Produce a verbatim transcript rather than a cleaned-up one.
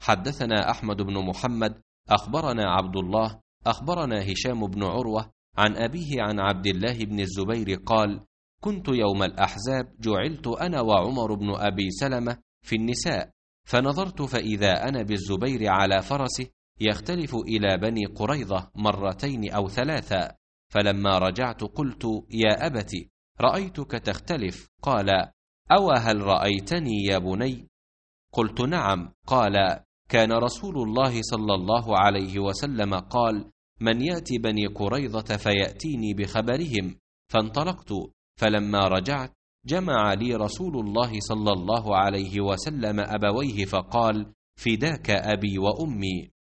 حدثنا أحمد بن محمد أخبرنا عبد الله أخبرنا هشام بن عروة عن أبيه عن عبد الله بن الزبير قال: كنت يوم الأحزاب جعلت أنا وعمر بن أبي سلمة في النساء، فنظرت فإذا أنا بالزبير على فرسه يختلف إلى بني قريظة مرتين أو ثلاثا، فلما رجعت قلت: يا أبت، رأيتك تختلف. قال: أو هل رأيتني يا بني؟ قلت: نعم. قال: كان رسول الله صلى الله عليه وسلم قال: من يأتي بني قريظة فيأتيني بخبرهم. فانطلقت، فلما رجعت جمع لي رسول الله صلى الله عليه وسلم أبويه فقال: فداك أبي وأمي.